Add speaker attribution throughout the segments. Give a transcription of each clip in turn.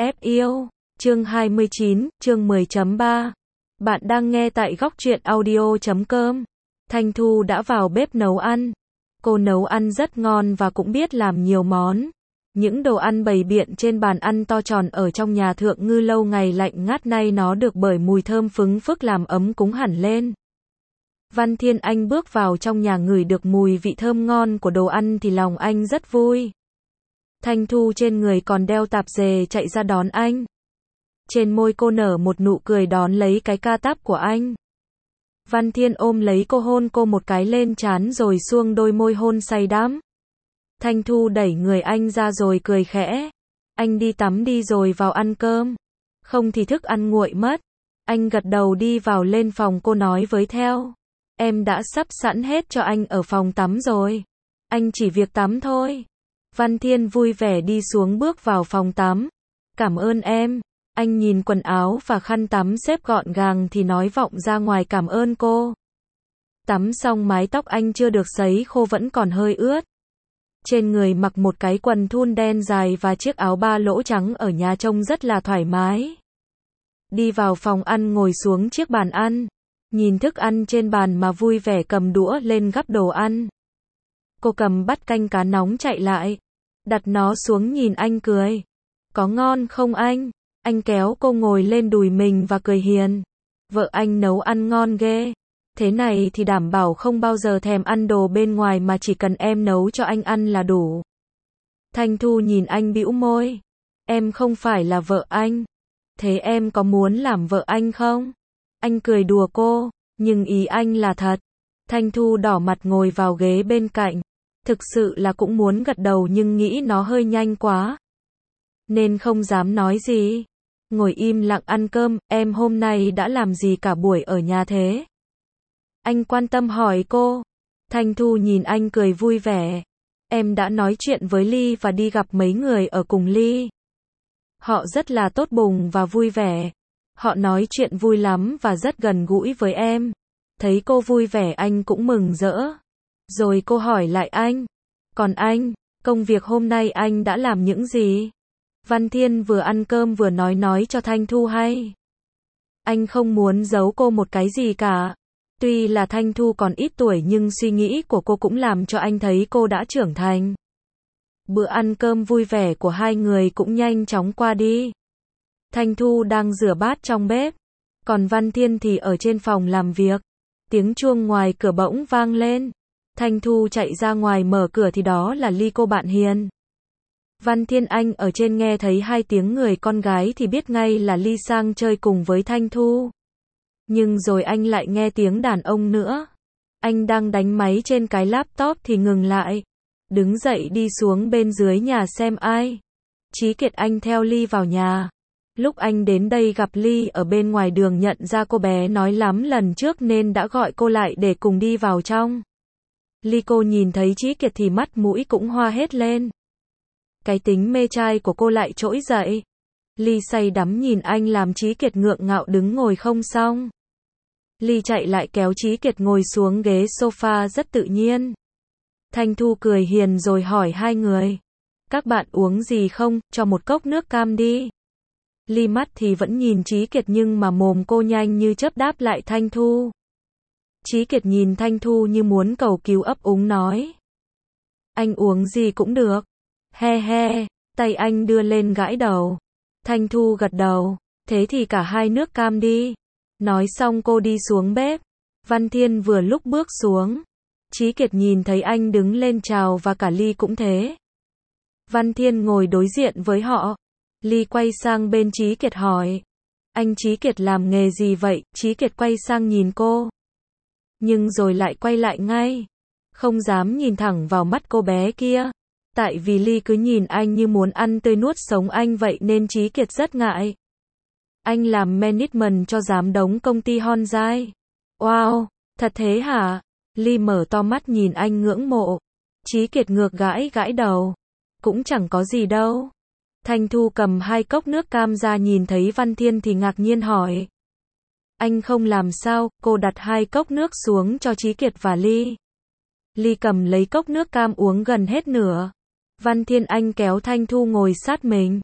Speaker 1: ép yêu. Chương 29, chương 10.3. Bạn đang nghe tại góc truyện audio.com. Thanh Thu đã vào bếp nấu ăn. Cô nấu ăn rất ngon và cũng biết làm nhiều món. Những đồ ăn bày biện trên bàn ăn to tròn ở trong nhà thượng ngư lâu ngày lạnh ngắt nay nó được bởi mùi thơm phứng phức làm ấm cúng hẳn lên. Văn Thiên Anh bước vào trong nhà ngửi được mùi vị thơm ngon của đồ ăn thì lòng anh rất vui. Thanh Thu trên người còn đeo tạp dề chạy ra đón anh. Trên môi cô nở một nụ cười đón lấy cái ca táp của anh. Văn Thiên ôm lấy cô hôn cô một cái lên trán rồi xuông đôi môi hôn say đắm. Thanh Thu đẩy người anh ra rồi cười khẽ. Anh đi tắm đi rồi vào ăn cơm. Không thì thức ăn nguội mất. Anh gật đầu đi vào lên phòng cô nói với theo. Em đã sắp sẵn hết cho anh ở phòng tắm rồi. Anh chỉ việc tắm thôi. Văn Thiên vui vẻ đi xuống bước vào phòng tắm. Cảm ơn em. Anh nhìn quần áo và khăn tắm xếp gọn gàng thì nói vọng ra ngoài cảm ơn cô. Tắm xong mái tóc anh chưa được sấy khô vẫn còn hơi ướt. Trên người mặc một cái quần thun đen dài và chiếc áo ba lỗ trắng ở nhà trông rất là thoải mái. Đi vào phòng ăn ngồi xuống chiếc bàn ăn. Nhìn thức ăn trên bàn mà vui vẻ cầm đũa lên gắp đồ ăn. Cô cầm bát canh cá nóng chạy lại. Đặt nó xuống nhìn anh cười. Có ngon không anh? Anh kéo cô ngồi lên đùi mình và cười hiền. Vợ anh nấu ăn ngon ghê. Thế này thì đảm bảo không bao giờ thèm ăn đồ bên ngoài mà chỉ cần em nấu cho anh ăn là đủ. Thanh Thu nhìn anh bĩu môi. Em không phải là vợ anh. Thế em có muốn làm vợ anh không? Anh cười đùa cô, nhưng ý anh là thật. Thanh Thu đỏ mặt ngồi vào ghế bên cạnh. Thực sự là cũng muốn gật đầu nhưng nghĩ nó hơi nhanh quá. Nên không dám nói gì. Ngồi im lặng ăn cơm, em hôm nay đã làm gì cả buổi ở nhà thế? Anh quan tâm hỏi cô. Thanh Thu nhìn anh cười vui vẻ. Em đã nói chuyện với Ly và đi gặp mấy người ở cùng Ly. Họ rất là tốt bụng và vui vẻ. Họ nói chuyện vui lắm và rất gần gũi với em. Thấy cô vui vẻ anh cũng mừng rỡ. Rồi cô hỏi lại anh. Còn anh, công việc hôm nay anh đã làm những gì? Văn Thiên vừa ăn cơm vừa nói cho Thanh Thu hay. Anh không muốn giấu cô một cái gì cả. Tuy là Thanh Thu còn ít tuổi nhưng suy nghĩ của cô cũng làm cho anh thấy cô đã trưởng thành. Bữa ăn cơm vui vẻ của hai người cũng nhanh chóng qua đi. Thanh Thu đang rửa bát trong bếp. Còn Văn Thiên thì ở trên phòng làm việc. Tiếng chuông ngoài cửa bỗng vang lên. Thanh Thu chạy ra ngoài mở cửa thì đó là Ly cô bạn hiền. Văn Thiên Anh ở trên nghe thấy hai tiếng người con gái thì biết ngay là Ly sang chơi cùng với Thanh Thu. Nhưng rồi anh lại nghe tiếng đàn ông nữa. Anh đang đánh máy trên cái laptop thì ngừng lại. Đứng dậy đi xuống bên dưới nhà xem ai. Chí Kiệt anh theo Ly vào nhà. Lúc anh đến đây gặp Ly ở bên ngoài đường nhận ra cô bé nói lắm lần trước nên đã gọi cô lại để cùng đi vào trong. Ly cô nhìn thấy Chí Kiệt thì mắt mũi cũng hoa hết lên. Cái tính mê trai của cô lại trỗi dậy. Ly say đắm nhìn anh làm Chí Kiệt ngượng ngạo đứng ngồi không xong. Ly chạy lại kéo Chí Kiệt ngồi xuống ghế sofa rất tự nhiên. Thanh Thu cười hiền rồi hỏi hai người. Các bạn uống gì không, cho một cốc nước cam đi. Ly mắt thì vẫn nhìn Chí Kiệt nhưng mà mồm cô nhanh như chớp đáp lại Thanh Thu. Chí Kiệt nhìn Thanh Thu như muốn cầu cứu ấp úng nói. Anh uống gì cũng được. He he, tay anh đưa lên gãi đầu. Thanh Thu gật đầu. Thế thì cả hai nước cam đi. Nói xong cô đi xuống bếp. Văn Thiên vừa lúc bước xuống. Chí Kiệt nhìn thấy anh đứng lên chào và cả Ly cũng thế. Văn Thiên ngồi đối diện với họ. Ly quay sang bên Chí Kiệt hỏi. Anh Chí Kiệt làm nghề gì vậy? Chí Kiệt quay sang nhìn cô. Nhưng rồi lại quay lại ngay. Không dám nhìn thẳng vào mắt cô bé kia. Tại vì Ly cứ nhìn anh như muốn ăn tươi nuốt sống anh vậy nên Chí Kiệt rất ngại. Anh làm management cho giám đốc công ty Honzai. Wow, thật thế hả? Ly mở to mắt nhìn anh ngưỡng mộ. Chí Kiệt ngược gãi đầu. Cũng chẳng có gì đâu. Thanh Thu cầm hai cốc nước cam ra nhìn thấy Văn Thiên thì ngạc nhiên hỏi. Anh không làm sao? Cô đặt hai cốc nước xuống cho Chí Kiệt và Ly. Ly cầm lấy cốc nước cam uống gần hết nửa. Văn Thiên Anh kéo Thanh Thu ngồi sát mình.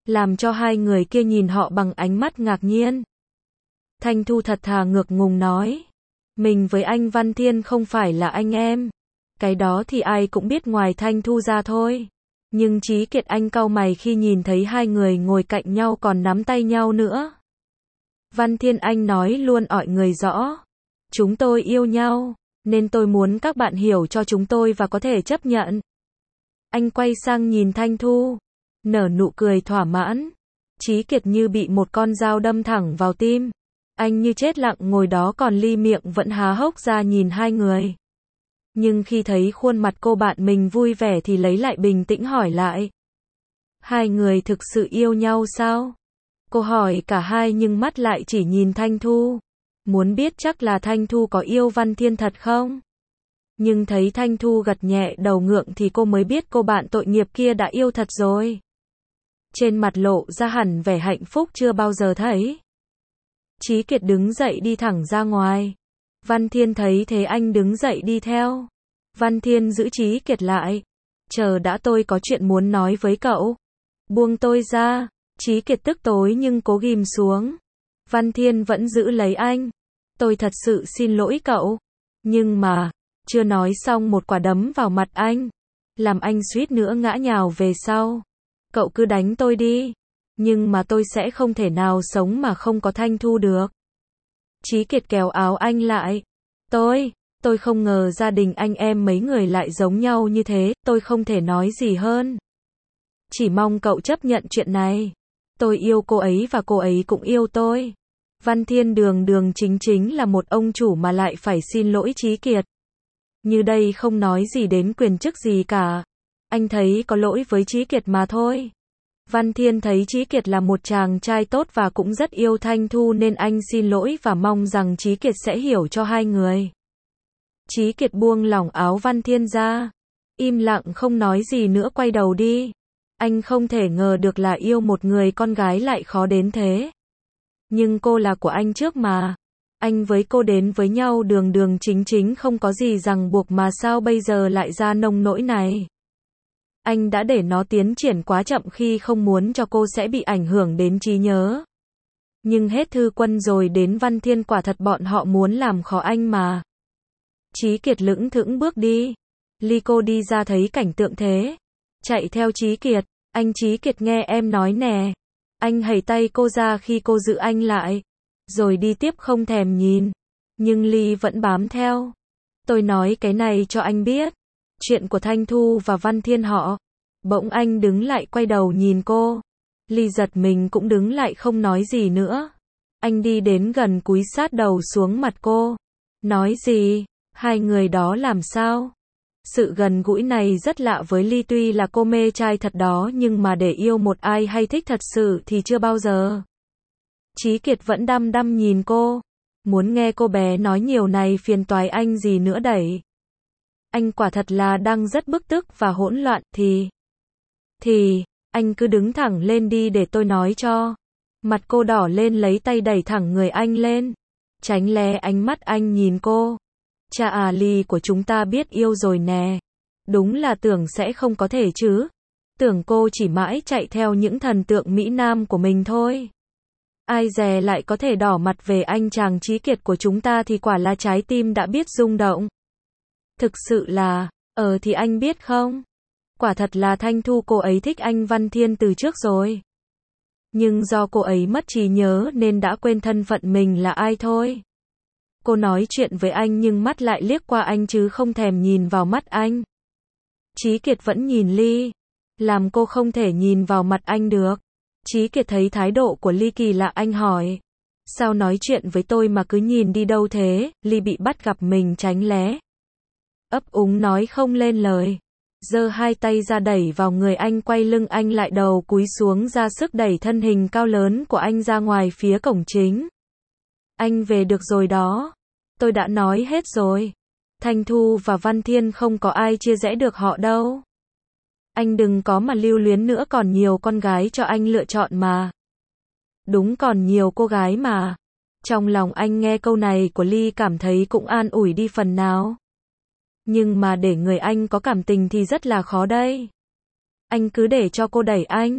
Speaker 1: làm cho hai người kia nhìn họ bằng ánh mắt ngạc nhiên. Thanh Thu thật thà ngượng ngùng nói, mình với anh Văn Thiên không phải là anh em. Cái đó thì ai cũng biết ngoài Thanh Thu ra thôi. Nhưng Chí Kiệt anh cau mày khi nhìn thấy hai người ngồi cạnh nhau còn nắm tay nhau nữa. Văn Thiên anh nói luôn ỏi người rõ. Chúng tôi yêu nhau, nên tôi muốn các bạn hiểu cho chúng tôi và có thể chấp nhận. Anh quay sang nhìn Thanh Thu, nở nụ cười thỏa mãn. Chí Kiệt như bị một con dao đâm thẳng vào tim. Anh như chết lặng ngồi đó còn Ly miệng vẫn há hốc ra nhìn hai người. Nhưng khi thấy khuôn mặt cô bạn mình vui vẻ thì lấy lại bình tĩnh hỏi lại. Hai người thực sự yêu nhau sao? Cô hỏi cả hai nhưng mắt lại chỉ nhìn Thanh Thu. Muốn biết chắc là Thanh Thu có yêu Văn Thiên thật không? Nhưng thấy Thanh Thu gật nhẹ đầu ngượng thì cô mới biết cô bạn tội nghiệp kia đã yêu thật rồi. Trên mặt lộ ra hẳn vẻ hạnh phúc chưa bao giờ thấy. Chí Kiệt đứng dậy đi thẳng ra ngoài. Văn Thiên thấy thế anh đứng dậy đi theo. Văn Thiên giữ Chí Kiệt lại. Chờ đã, tôi có chuyện muốn nói với cậu. Buông tôi ra. Chí Kiệt tức tối nhưng cố ghim xuống. Văn Thiên vẫn giữ lấy anh. Tôi thật sự xin lỗi cậu. Nhưng mà, chưa nói xong một quả đấm vào mặt anh. Làm anh suýt nữa ngã nhào về sau. Cậu cứ đánh tôi đi. Nhưng mà tôi sẽ không thể nào sống mà không có Thanh Thu được. Chí Kiệt kéo áo anh lại. Tôi không ngờ gia đình anh em mấy người lại giống nhau như thế, tôi không thể nói gì hơn. Chỉ mong cậu chấp nhận chuyện này. Tôi yêu cô ấy và cô ấy cũng yêu tôi. Văn Thiên đường đường chính chính là một ông chủ mà lại phải xin lỗi Chí Kiệt. Như đây không nói gì đến quyền chức gì cả. Anh thấy có lỗi với Chí Kiệt mà thôi. Văn Thiên thấy Chí Kiệt là một chàng trai tốt và cũng rất yêu Thanh Thu nên anh xin lỗi và mong rằng Chí Kiệt sẽ hiểu cho hai người. Chí Kiệt buông lỏng áo Văn Thiên ra. Im lặng không nói gì nữa quay đầu đi. Anh không thể ngờ được là yêu một người con gái lại khó đến thế. Nhưng cô là của anh trước mà. Anh với cô đến với nhau đường đường chính chính không có gì ràng buộc mà sao bây giờ lại ra nông nỗi này. Anh đã để nó tiến triển quá chậm khi không muốn cho cô sẽ bị ảnh hưởng đến trí nhớ. Nhưng hết Thư Quân rồi đến Văn Thiên quả thật bọn họ muốn làm khó anh mà. Chí Kiệt lững thững bước đi. Ly cô đi ra thấy cảnh tượng thế. Chạy theo Chí Kiệt. Anh Chí Kiệt nghe em nói nè. Anh hẩy tay cô ra khi cô giữ anh lại. Rồi đi tiếp không thèm nhìn. Nhưng Ly vẫn bám theo. Tôi nói cái này cho anh biết. Chuyện của Thanh Thu và Văn Thiên họ. Bỗng anh đứng lại quay đầu nhìn cô. Ly giật mình cũng đứng lại không nói gì nữa. Anh đi đến gần cúi sát đầu xuống mặt cô. Nói gì? Hai người đó làm sao? Sự gần gũi này rất lạ với Ly, tuy là cô mê trai thật đó nhưng mà để yêu một ai hay thích thật sự thì chưa bao giờ. Chí Kiệt vẫn đăm đăm nhìn cô. Muốn nghe cô bé nói nhiều này phiền toái anh gì nữa đẩy. Anh quả thật là đang rất bức tức và hỗn loạn thì, anh cứ đứng thẳng lên đi để tôi nói cho. Mặt cô đỏ lên lấy tay đẩy thẳng người anh lên. Tránh né ánh mắt anh nhìn cô. Cha à, Ly của chúng ta biết yêu rồi nè. Đúng là tưởng sẽ không có thể chứ. Tưởng cô chỉ mãi chạy theo những thần tượng Mỹ Nam của mình thôi. Ai dè lại có thể đỏ mặt về anh chàng Chí Kiệt của chúng ta thì quả là trái tim đã biết rung động. Thực sự là, thì anh biết không? Quả thật là Thanh Thu cô ấy thích anh Văn Thiên từ trước rồi. Nhưng do cô ấy mất trí nhớ nên đã quên thân phận mình là ai thôi. Cô nói chuyện với anh nhưng mắt lại liếc qua anh chứ không thèm nhìn vào mắt anh. Chí Kiệt vẫn nhìn Ly. Làm cô không thể nhìn vào mặt anh được. Chí Kiệt thấy thái độ của Ly kỳ lạ anh hỏi. Sao nói chuyện với tôi mà cứ nhìn đi đâu thế? Ly bị bắt gặp mình tránh né. Ấp úng nói không lên lời. Giơ hai tay ra đẩy vào người anh, quay lưng anh lại, đầu cúi xuống ra sức đẩy thân hình cao lớn của anh ra ngoài phía cổng chính. Anh về được rồi đó. Tôi đã nói hết rồi. Thanh Thu và Văn Thiên không có ai chia rẽ được họ đâu. Anh đừng có mà lưu luyến nữa, còn nhiều con gái cho anh lựa chọn mà. Đúng, còn nhiều cô gái mà. Trong lòng anh nghe câu này của Ly cảm thấy cũng an ủi đi phần nào. Nhưng mà để người anh có cảm tình thì rất là khó đây. Anh cứ để cho cô đẩy anh.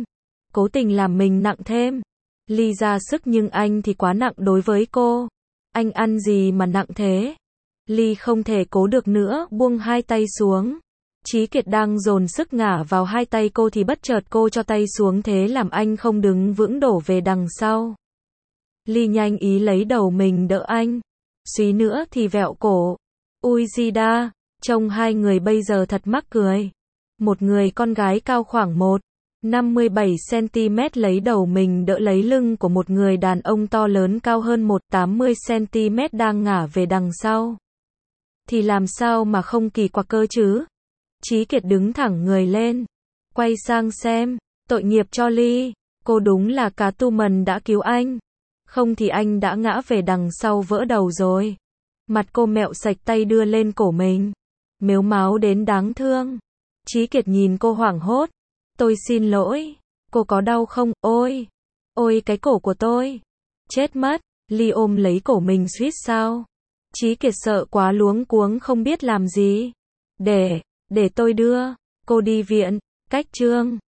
Speaker 1: cố tình làm mình nặng thêm. Ly ra sức nhưng anh thì quá nặng đối với cô. Anh ăn gì mà nặng thế? Ly không thể cố được nữa, buông hai tay xuống. Chí Kiệt đang dồn sức ngả vào hai tay cô thì bất chợt cô cho tay xuống, thế làm anh không đứng vững đổ về đằng sau. Ly nhanh ý lấy đầu mình đỡ anh. Suý nữa thì vẹo cổ. Ui Zida, trông hai người bây giờ thật mắc cười. Một người con gái cao khoảng 1,57 cm lấy đầu mình đỡ lấy lưng của một người đàn ông to lớn cao hơn 1,80 cm đang ngả về đằng sau. Thì làm sao mà không kỳ quặc cơ chứ? Chí Kiệt đứng thẳng người lên, quay sang xem, tội nghiệp cho Ly, cô đúng là cá tu mần đã cứu anh. Không thì anh đã ngã về đằng sau vỡ đầu rồi. Mặt cô mẹo sạch, tay đưa lên cổ mình, mếu máo đến đáng thương. Chí Kiệt nhìn cô hoảng hốt. Tôi xin lỗi, cô có đau không? Ôi, ôi cái cổ của tôi. Chết mất, Ly ôm lấy cổ mình suýt sao. Chí Kiệt sợ quá luống cuống không biết làm gì. Để tôi đưa cô đi viện. Cách chương